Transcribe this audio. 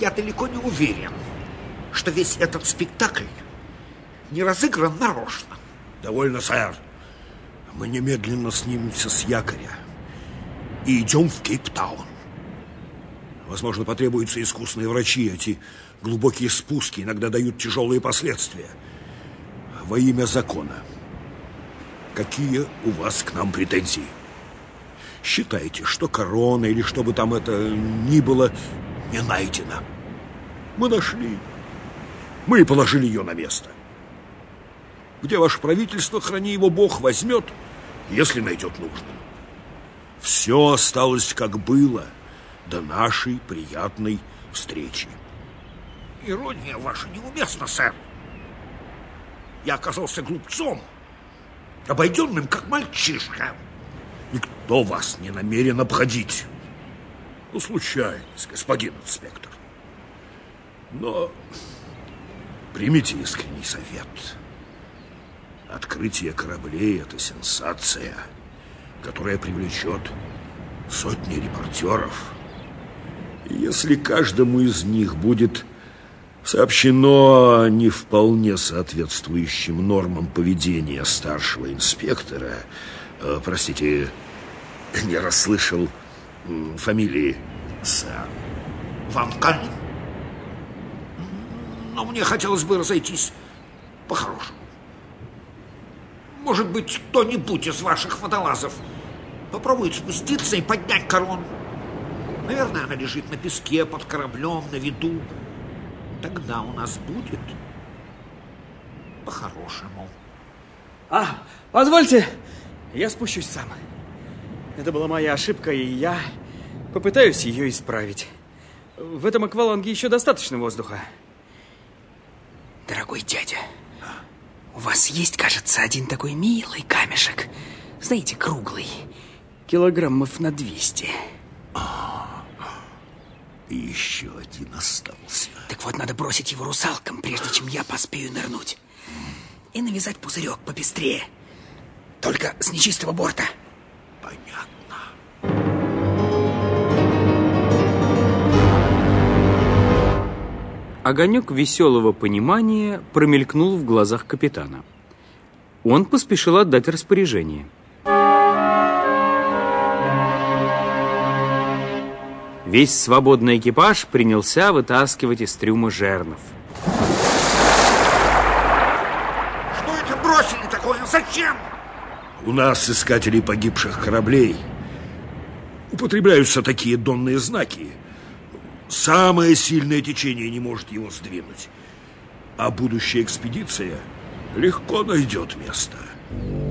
Я далеко не уверен, что весь этот спектакль не разыгран нарочно. Довольно, сэр. Мы немедленно снимемся с якоря и идем в Кейптаун. Возможно, потребуются искусные врачи. Эти глубокие спуски иногда дают тяжелые последствия. Во имя закона, какие у вас к нам претензии? Считайте, что корона или что бы там это ни было не найдено. Мы нашли. Мы положили ее на место. Где ваше правительство, храни его Бог, возьмет, если найдет нужным. Все осталось, как было, до нашей приятной встречи. Ирония ваша неуместна, сэр. Я оказался глупцом, обойденным как мальчишка. Никто вас не намерен обходить. Ну, случайность, господин инспектор. Но примите искренний совет. Открытие кораблей — это сенсация, которая привлечет сотни репортеров. И если каждому из них будет сообщено о не вполне соответствующим нормам поведения старшего инспектора, простите, не расслышал фамилии, сэр. Ван Каллен. Но мне хотелось бы разойтись по-хорошему. Может быть, кто-нибудь из ваших водолазов попробует спуститься и поднять корону. Наверное, она лежит на песке под кораблем, на виду. Тогда у нас будет по-хорошему. Позвольте, я спущусь сам. Это была моя ошибка, и я попытаюсь ее исправить. В этом акваланге еще достаточно воздуха. Дорогой дядя, у вас есть, кажется, один такой милый камешек. Знаете, круглый. Килограммов на 200. И еще один остался. Так вот, надо бросить его русалкам, прежде чем я поспею нырнуть. И навязать пузырек попестрее. Только с нечистого борта. Понятно. Огонек веселого понимания промелькнул в глазах капитана. Он поспешил отдать распоряжение. Весь свободный экипаж принялся вытаскивать из трюма жернов. Что это бросили такое? Зачем? У нас, искателей погибших кораблей, употребляются такие донные знаки. Самое сильное течение не может его сдвинуть. А будущая экспедиция легко найдет место.